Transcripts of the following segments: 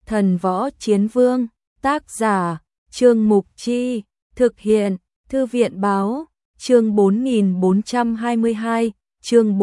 Thần Võ Chiến Vương, tác giả, Trương Mục Chi, thực hiện, Thư viện Báo, chương 4422, chương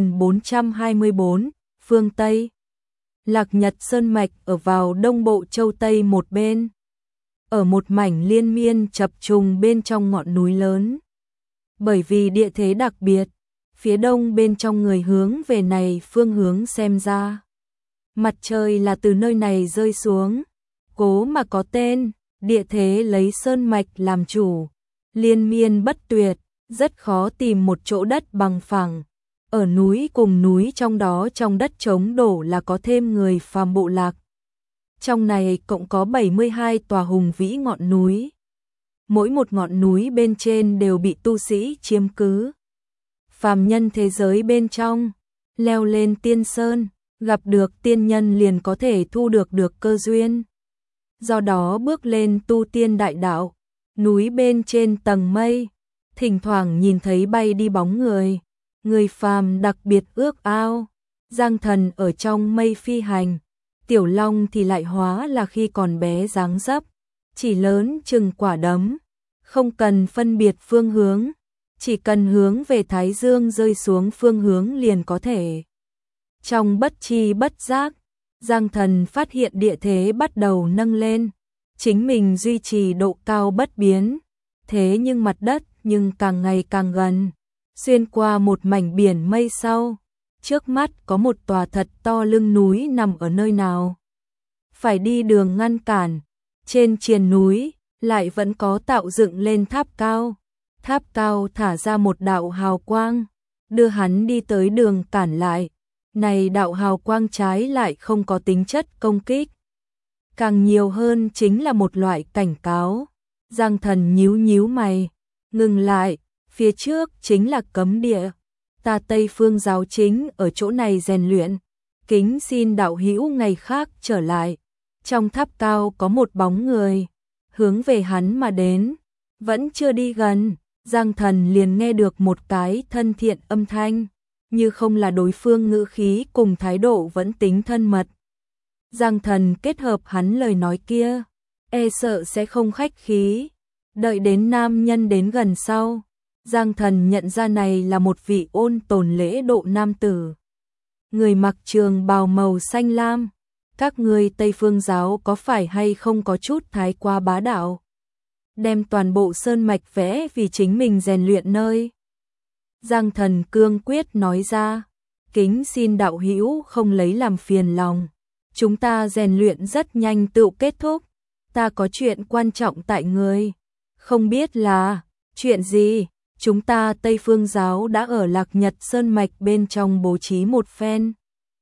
4424, phương Tây. Lạc Nhật Sơn Mạch ở vào đông bộ châu Tây một bên. Ở một mảnh liên miên chập trùng bên trong ngọn núi lớn. Bởi vì địa thế đặc biệt, phía đông bên trong người hướng về này phương hướng xem ra. Mặt trời là từ nơi này rơi xuống, cố mà có tên, địa thế lấy sơn mạch làm chủ, liên miên bất tuyệt, rất khó tìm một chỗ đất bằng phẳng. Ở núi cùng núi trong đó trong đất trống đổ là có thêm người phàm bộ lạc. Trong này cộng có 72 tòa hùng vĩ ngọn núi. Mỗi một ngọn núi bên trên đều bị tu sĩ chiếm cứ. Phàm nhân thế giới bên trong, leo lên tiên sơn, gặp được tiên nhân liền có thể thu được cơ duyên. Do đó bước lên tu tiên đại đạo, núi bên trên tầng mây, thỉnh thoảng nhìn thấy bay đi bóng người. Người phàm đặc biệt ước ao, Giang Thần ở trong mây phi hành, Tiểu Long thì lại hóa là khi còn bé dáng dấp, chỉ lớn chừng quả đấm, không cần phân biệt phương hướng, chỉ cần hướng về Thái Dương rơi xuống phương hướng liền có thể. Trong bất tri bất giác, Giang Thần phát hiện địa thế bắt đầu nâng lên, chính mình duy trì độ cao bất biến, thế nhưng mặt đất nhưng càng ngày càng gần. Xuyên qua một mảnh biển mây sau, trước mắt có một tòa thật to lưng núi nằm ở nơi nào. Phải đi đường ngăn cản, trên triền núi lại vẫn có tạo dựng lên tháp cao thả ra một đạo hào quang, đưa hắn đi tới đường cản lại. Này đạo hào quang trái lại không có tính chất công kích, càng nhiều hơn chính là một loại cảnh cáo. Giang Thần nhíu mày, ngừng lại. Phía trước chính là cấm địa, ta Tây Phương giáo chính ở chỗ này rèn luyện, kính xin đạo hữu ngày khác trở lại. Trong tháp cao có một bóng người, hướng về hắn mà đến, vẫn chưa đi gần, Giang Thần liền nghe được một cái thân thiện âm thanh, như không là đối phương ngữ khí cùng thái độ vẫn tính thân mật. Giang Thần kết hợp hắn lời nói kia, e sợ sẽ không khách khí, đợi đến nam nhân đến gần sau. Giang Thần nhận ra này là một vị ôn tồn lễ độ nam tử. Người mặc trường bào màu xanh lam. Các ngươi Tây Phương giáo có phải hay không có chút thái quá bá đạo? Đem toàn bộ sơn mạch vẽ vì chính mình rèn luyện nơi. Giang Thần cương quyết nói ra. Kính xin đạo hữu không lấy làm phiền lòng. Chúng ta rèn luyện rất nhanh tự kết thúc. Ta có chuyện quan trọng tại người. Không biết là chuyện gì? Chúng ta Tây Phương giáo đã ở Lạc Nhật Sơn Mạch bên trong bố trí một phen.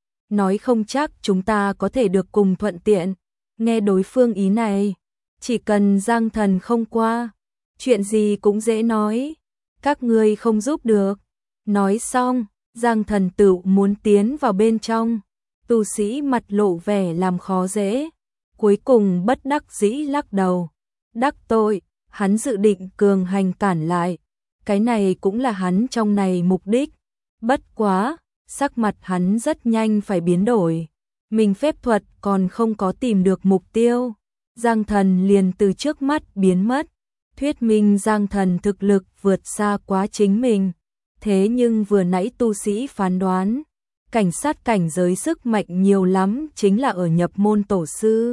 Nói không chắc chúng ta có thể được cùng thuận tiện. Nghe đối phương ý này, chỉ cần Giang Thần không qua, chuyện gì cũng dễ nói. Các ngươi không giúp được. Nói xong, Giang Thần tự muốn tiến vào bên trong. Tu sĩ mặt lộ vẻ làm khó dễ. Cuối cùng bất đắc dĩ lắc đầu. Đắc tội, hắn dự định cường hành cản lại. Cái này cũng là hắn trong này mục đích. Bất quá, sắc mặt hắn rất nhanh phải biến đổi. Mình phép thuật còn không có tìm được mục tiêu. Giang Thần liền từ trước mắt biến mất. Thuyết minh Giang Thần thực lực vượt xa quá chính mình. Thế nhưng vừa nãy tu sĩ phán đoán, cảnh sát cảnh giới sức mạnh nhiều lắm chính là ở nhập môn tổ sư.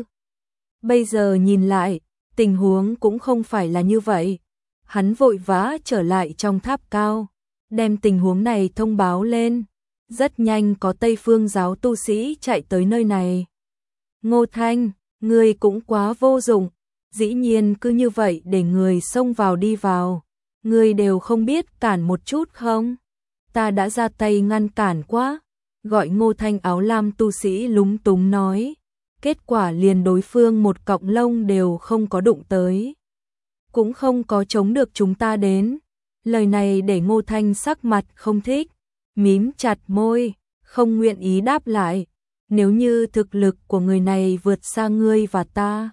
Bây giờ nhìn lại, tình huống cũng không phải là như vậy. Hắn vội vã trở lại trong tháp cao, đem tình huống này thông báo lên. Rất nhanh có Tây Phương giáo tu sĩ chạy tới nơi này. Ngô Thanh, ngươi cũng quá vô dụng, dĩ nhiên cứ như vậy để người xông vào đi vào. Ngươi đều không biết cản một chút không? Ta đã ra tay ngăn cản quá. Gọi Ngô Thanh áo lam tu sĩ lúng túng nói. Kết quả liền đối phương một cọng lông đều không có đụng tới. Cũng không có chống được chúng ta đến. Lời này để Ngô Thanh sắc mặt không thích, mím chặt môi, không nguyện ý đáp lại. Nếu như thực lực của người này vượt xa ngươi và ta,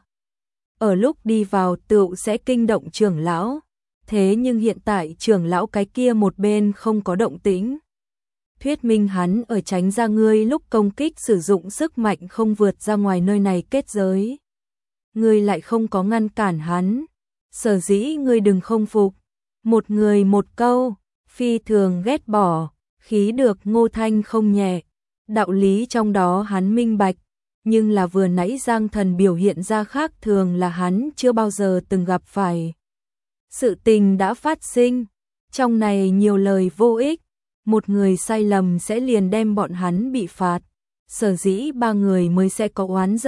ở lúc đi vào tựu sẽ kinh động trưởng lão. Thế nhưng hiện tại trưởng lão cái kia một bên không có động tĩnh. thuyết minh hắn ở tránh ra ngươi lúc công kích sử dụng sức mạnh không vượt ra ngoài nơi này kết giới. Ngươi lại không có ngăn cản hắn, sở dĩ ngươi đừng không phục. Một người một câu, phi thường ghét bỏ, khí được Ngô Thanh không nhẹ. Đạo lý trong đó hắn minh bạch, nhưng là vừa nãy Giang Thần biểu hiện ra khác thường là hắn chưa bao giờ từng gặp phải. Sự tình đã phát sinh, trong này nhiều lời vô ích, một người sai lầm sẽ liền đem bọn hắn bị phạt, sở dĩ ba người mới sẽ có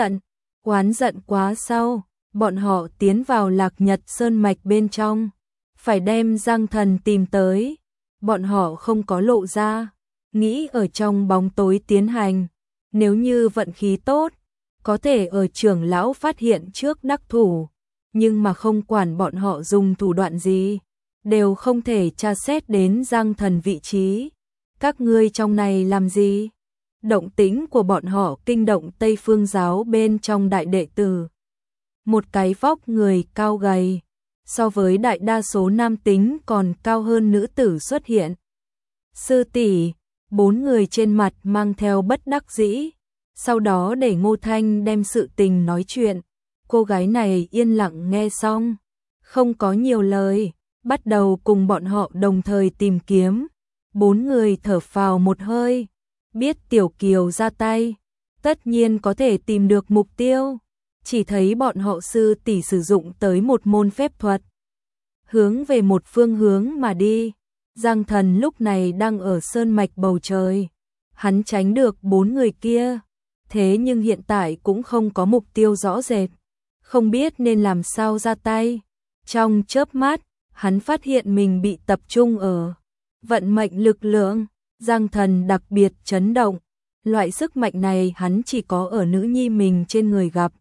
oán giận quá sau, bọn họ tiến vào Lạc Nhật Sơn Mạch bên trong, phải đem Giang Thần tìm tới, bọn họ không có lộ ra, nghĩ ở trong bóng tối tiến hành, nếu như vận khí tốt, có thể ở trưởng lão phát hiện trước đắc thủ, nhưng mà không quản bọn họ dùng thủ đoạn gì, đều không thể tra xét đến Giang Thần vị trí. Các ngươi trong này làm gì? Động tĩnh của bọn họ kinh động Tây Phương giáo bên trong đại đệ tử. Một cái vóc người cao gầy, so với đại đa số nam tính còn cao hơn nữ tử xuất hiện. Sư tỷ, bốn người trên mặt mang theo bất đắc dĩ, sau đó để Ngô Thanh đem sự tình nói chuyện. Cô gái này yên lặng nghe xong, không có nhiều lời, bắt đầu cùng bọn họ đồng thời tìm kiếm. Bốn người thở phào một hơi, biết Tiểu Kiều ra tay, tất nhiên có thể tìm được mục tiêu. Chỉ thấy bọn họ sư tỷ sử dụng tới một môn phép thuật, hướng về một phương hướng mà đi. Giang Thần lúc này đang ở sơn mạch bầu trời, hắn tránh được bốn người kia, thế nhưng hiện tại cũng không có mục tiêu rõ rệt, không biết nên làm sao ra tay. Trong chớp mắt, hắn phát hiện mình bị tập trung ở vận mệnh lực lượng, Giang Thần đặc biệt chấn động, loại sức mạnh này hắn chỉ có ở nữ nhi mình trên người gặp.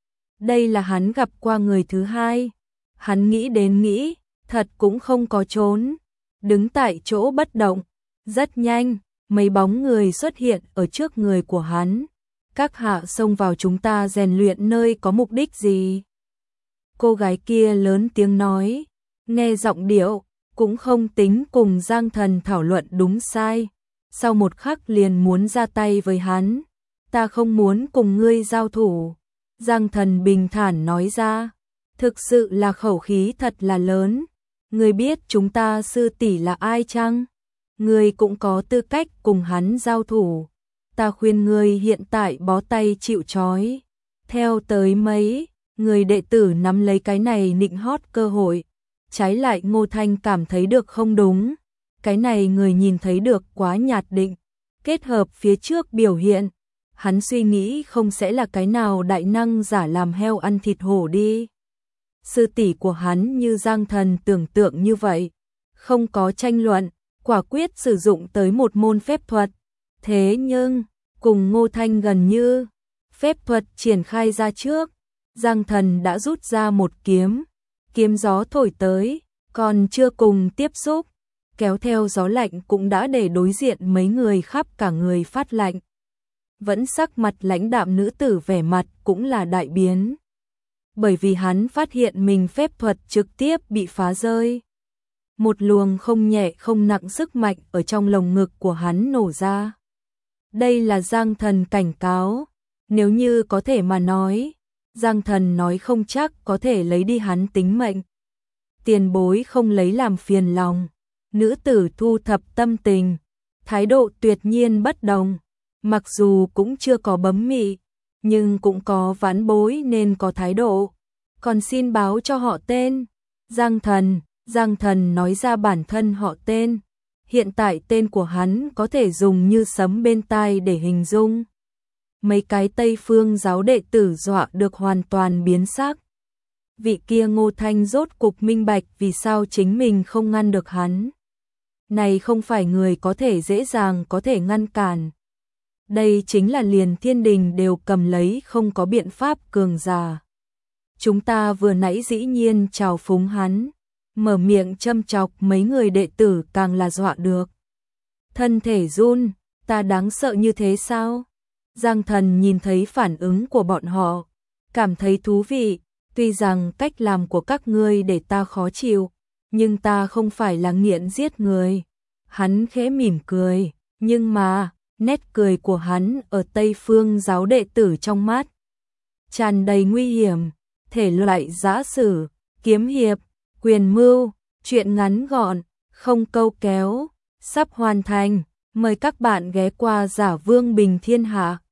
Đây là hắn gặp qua người thứ hai, hắn nghĩ đến nghĩ, thật cũng không có trốn, đứng tại chỗ bất động, rất nhanh, mấy bóng người xuất hiện ở trước người của hắn. Các hạ xông vào chúng ta rèn luyện nơi có mục đích gì? Cô gái kia lớn tiếng nói, nghe giọng điệu, cũng không tính cùng Giang Thần thảo luận đúng sai. Sau một khắc liền muốn ra tay với hắn. Ta không muốn cùng ngươi giao thủ. Giang Thần bình thản nói ra, thực sự là khẩu khí thật là lớn. Ngươi biết chúng ta sư tỷ là ai chăng? Ngươi cũng có tư cách cùng hắn giao thủ. Ta khuyên ngươi hiện tại bó tay chịu trói. Theo tới mấy, người đệ tử nắm lấy cái này nịnh hót cơ hội. Trái lại Ngô Thanh cảm thấy được không đúng. Cái này người nhìn thấy được quá nhạt định. Kết hợp phía trước biểu hiện, hắn suy nghĩ không sẽ là cái nào đại năng giả làm heo ăn thịt hổ đi. Sư tỷ của hắn như Giang Thần tưởng tượng như vậy. Không có tranh luận, quả quyết sử dụng tới một môn phép thuật. Thế nhưng, cùng Ngô Thanh gần như, phép thuật triển khai ra trước, Giang Thần đã rút ra một kiếm, kiếm gió thổi tới, còn chưa cùng tiếp xúc, kéo theo gió lạnh cũng đã để đối diện mấy người khắp cả người phát lạnh. Vẫn sắc mặt lãnh đạm nữ tử vẻ mặt cũng là đại biến. Bởi vì hắn phát hiện mình phép thuật trực tiếp bị phá rơi. Một luồng không nhẹ không nặng sức mạnh ở trong lồng ngực của hắn nổ ra. Đây là Giang Thần cảnh cáo, nếu như có thể mà nói, Giang Thần nói không chắc có thể lấy đi hắn tính mệnh. Tiền bối không lấy làm phiền lòng, nữ tử thu thập tâm tình, thái độ tuyệt nhiên bất đồng, mặc dù cũng chưa có bấm mị, nhưng cũng có vãn bối nên có thái độ. Còn xin báo cho họ tên. Giang Thần nói ra bản thân họ tên. Hiện tại tên của hắn có thể dùng như sấm bên tai để hình dung. Mấy cái Tây Phương giáo đệ tử dọa được hoàn toàn biến sắc. Vị kia Ngô Thanh rốt cục minh bạch vì sao chính mình không ngăn được hắn. Này không phải người có thể dễ dàng có thể ngăn cản. Đây chính là liền thiên đình đều cầm lấy không có biện pháp cường giả. Chúng ta vừa nãy dĩ nhiên chào phúng hắn, mở miệng châm chọc mấy người đệ tử càng là dọa được. Thân thể run, ta đáng sợ như thế sao? Giang Thần nhìn thấy phản ứng của bọn họ, cảm thấy thú vị, tuy rằng cách làm của các ngươi để ta khó chịu, nhưng ta không phải là nghiện giết người. Hắn khẽ mỉm cười, Nhưng mà, nét cười của hắn ở Tây Phương giáo đệ tử trong mắt tràn đầy nguy hiểm, thể loại giã sử, kiếm hiệp, quyền mưu, truyện ngắn gọn, không câu kéo, sắp hoàn thành. Mời các bạn ghé qua Giả Vương Bình Thiên Hạ.